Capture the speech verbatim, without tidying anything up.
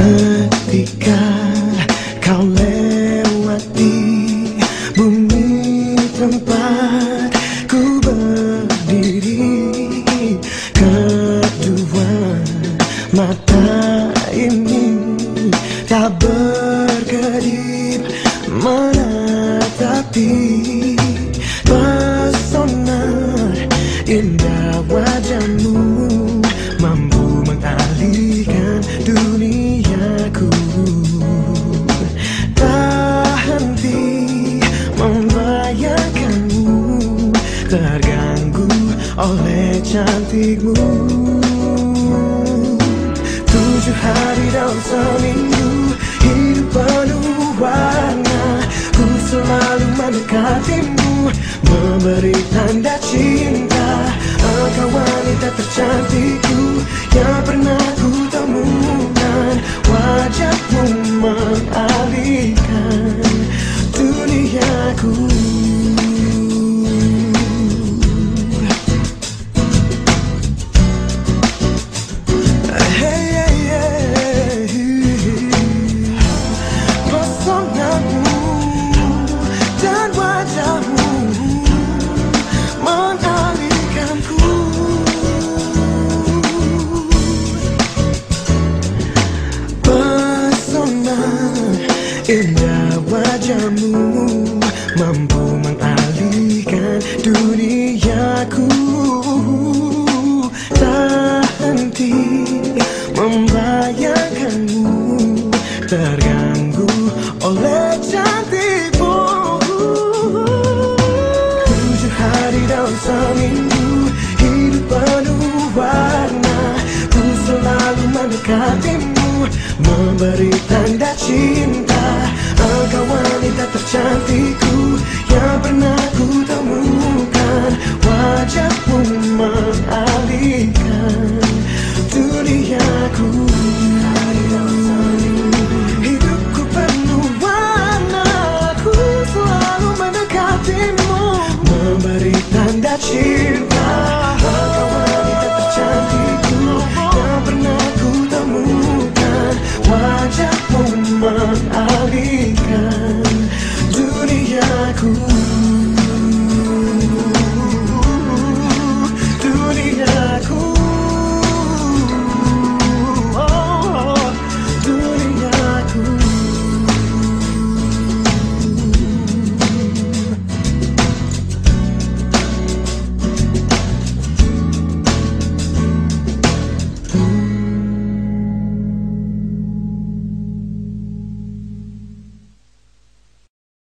Ketika kau lewati bumi tempat ku berdiri, kedua mata ini tak berkedip menatapi pesona indah wajahmu, mampu mengalihkan duniaku. Tak henti membayangkanmu, terganggu oleh cantikmu. Tujuh hari dalam seminggu, hidup penuh warna, ku selalu mendekatimu, memberi tanda cinta. Engkau wanita tercantikku yang pernah ku temukan, wajahmu mengalihkan duniaku. Pesonamu dan wajahmu mengalihkanku. Pesona indah wajahmu mampu mengalihkan duniaku. Tak henti membayangkanmu, terganggu oleh cantikmu. Tujuh hari dalam seminggu, hidup penuh warna, ku selalu mendekatimu, memberi tanda cinta. Engkau wanita tercantikku yang pernah ku temukan, wajahmu mengalihkan duniaku. Hidupku penuh warna, ku selalu mendekatimu, memberi tanda cinta.